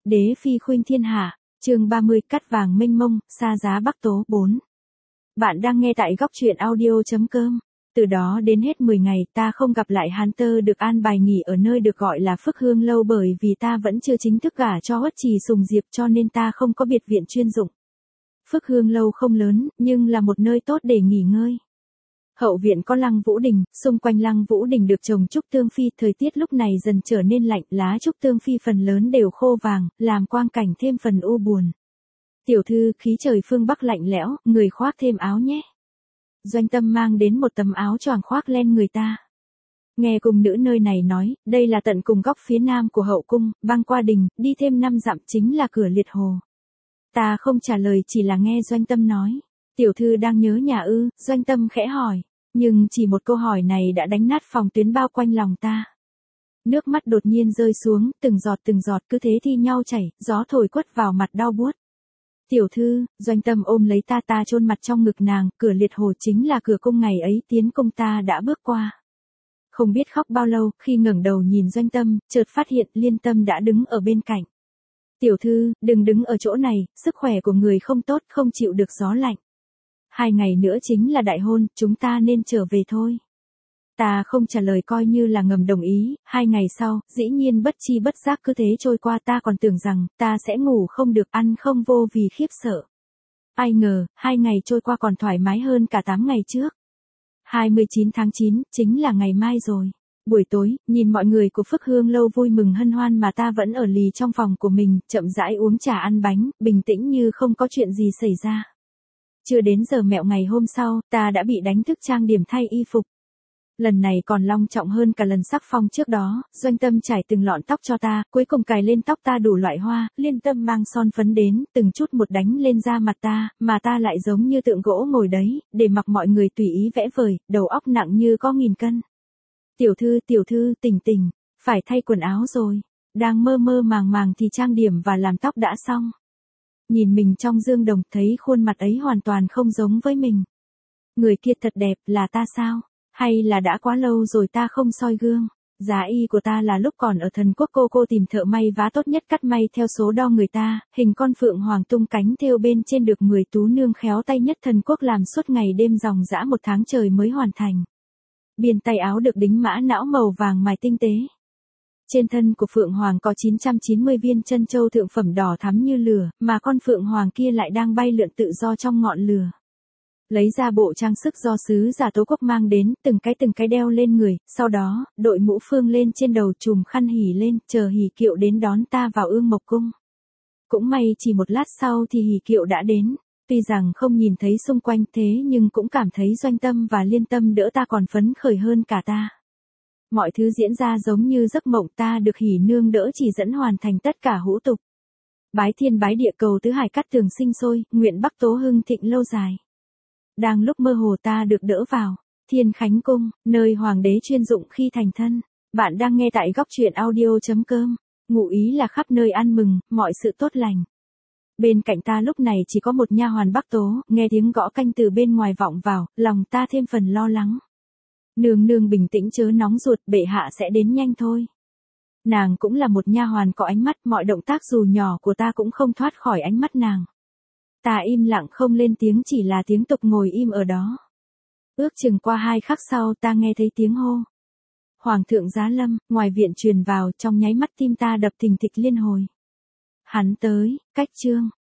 Đế phi khuynh thiên hạ, chương 30, cắt vàng mênh mông, xa giá Bắc Tố 4. Bạn đang nghe tại góc truyện audio.com. Từ đó đến hết 10 ngày ta không gặp lại Hunter được an bài nghỉ ở nơi được gọi là Phước Hương Lâu bởi vì ta vẫn chưa chính thức gả cho Uất Trì Sùng Diệp cho nên ta không có biệt viện chuyên dụng. Phước Hương Lâu không lớn, nhưng là một nơi tốt để nghỉ ngơi. Hậu viện có lăng vũ đình, xung quanh lăng vũ đình được trồng trúc tương phi, thời tiết lúc này dần trở nên lạnh, lá trúc tương phi phần lớn đều khô vàng, làm quang cảnh thêm phần u buồn. Tiểu thư, khí trời phương Bắc lạnh lẽo, người khoác thêm áo nhé. Doanh Tâm mang đến một tấm áo choàng khoác lên người ta. Nghe cung nữ nơi này nói, đây là tận cùng góc phía nam của hậu cung, băng qua đình, đi thêm 5 dặm chính là cửa Liệt Hồ. Ta không trả lời, chỉ là nghe Doanh Tâm nói. Tiểu thư đang nhớ nhà ư? Doanh Tâm khẽ hỏi. Nhưng chỉ một câu hỏi này đã đánh nát phòng tuyến bao quanh lòng ta. Nước mắt đột nhiên rơi xuống, từng giọt cứ thế thi nhau chảy, gió thổi quất vào mặt đau buốt. Tiểu thư, Doanh Tâm ôm lấy ta chôn mặt trong ngực nàng, cửa Liệt Hồ chính là cửa cung ngày ấy tiến cung ta đã bước qua. Không biết khóc bao lâu, khi ngẩng đầu nhìn Doanh Tâm, chợt phát hiện Liên Tâm đã đứng ở bên cạnh. Tiểu thư, đừng đứng ở chỗ này, sức khỏe của người không tốt, không chịu được gió lạnh. 2 ngày nữa chính là đại hôn, chúng ta nên trở về thôi. Ta không trả lời coi như là ngầm đồng ý, 2 ngày sau, dĩ nhiên bất chi bất giác cứ thế trôi qua, ta còn tưởng rằng, ta sẽ ngủ không được, ăn không vô vì khiếp sợ. Ai ngờ, 2 ngày trôi qua còn thoải mái hơn cả 8 ngày trước. 29 tháng 9, chính là ngày mai rồi. Buổi tối, nhìn mọi người của Phước Hương Lâu vui mừng hân hoan mà ta vẫn ở lì trong phòng của mình, chậm rãi uống trà ăn bánh, bình tĩnh như không có chuyện gì xảy ra. Chưa đến giờ mẹo ngày hôm sau, ta đã bị đánh thức trang điểm thay y phục. Lần này còn long trọng hơn cả lần sắc phong trước đó, Doanh Tâm trải từng lọn tóc cho ta, cuối cùng cài lên tóc ta đủ loại hoa, Liên Tâm mang son phấn đến, từng chút một đánh lên da mặt ta, mà ta lại giống như tượng gỗ ngồi đấy, để mặc mọi người tùy ý vẽ vời, đầu óc nặng như có 1000 cân. Tiểu thư, tỉnh, phải thay quần áo rồi. Đang mơ màng thì trang điểm và làm tóc đã xong. Nhìn mình trong gương đồng thấy khuôn mặt ấy hoàn toàn không giống với mình. Người kia thật đẹp, là ta sao? Hay là đã quá lâu rồi ta không soi gương? Giá y của ta là lúc còn ở Thần Quốc cô tìm thợ may vá tốt nhất cắt may theo số đo người ta, hình con phượng hoàng tung cánh thêu bên trên được 10 tú nương khéo tay nhất Thần Quốc làm suốt ngày đêm dòng dã 1 tháng trời mới hoàn thành. Biên tay áo được đính mã não màu vàng mài tinh tế. Trên thân của Phượng Hoàng có 990 viên chân châu thượng phẩm đỏ thắm như lửa, mà con Phượng Hoàng kia lại đang bay lượn tự do trong ngọn lửa. Lấy ra bộ trang sức do sứ giả Tố Quốc mang đến, từng cái đeo lên người, sau đó, đội mũ phương lên trên đầu, trùm khăn hỉ lên, chờ hỉ kiệu đến đón ta vào Ương Mộc Cung. Cũng may chỉ một lát sau thì hỉ kiệu đã đến. Tuy rằng không nhìn thấy xung quanh thế nhưng cũng cảm thấy Doanh Tâm và Liên Tâm đỡ ta còn phấn khởi hơn cả ta. Mọi thứ diễn ra giống như giấc mộng, ta được hỉ nương đỡ chỉ dẫn hoàn thành tất cả hữu tục. Bái thiên bái địa cầu tứ hải cát tường sinh sôi, nguyện Bắc Tố hưng thịnh lâu dài. Đang lúc mơ hồ ta được đỡ vào Thiên Khánh Cung, nơi hoàng đế chuyên dụng khi thành thân. Bạn đang nghe tại góc truyện audio.com. Ngụ ý là khắp nơi ăn mừng, mọi sự tốt lành. Bên cạnh ta lúc này chỉ có một nha hoàn Bắc Tố, nghe tiếng gõ canh từ bên ngoài vọng vào, lòng ta thêm phần lo lắng. Nương bình tĩnh chớ nóng ruột, bệ hạ sẽ đến nhanh thôi. Nàng cũng là một nha hoàn có ánh mắt, mọi động tác dù nhỏ của ta cũng không thoát khỏi ánh mắt nàng. Ta im lặng không lên tiếng, chỉ là tiếng tục ngồi im ở đó. Ước chừng qua 2 khắc sau ta nghe thấy tiếng hô. Hoàng thượng giá lâm, ngoài viện truyền vào, trong nháy mắt tim ta đập thình thịch liên hồi. Hắn tới, cách chương.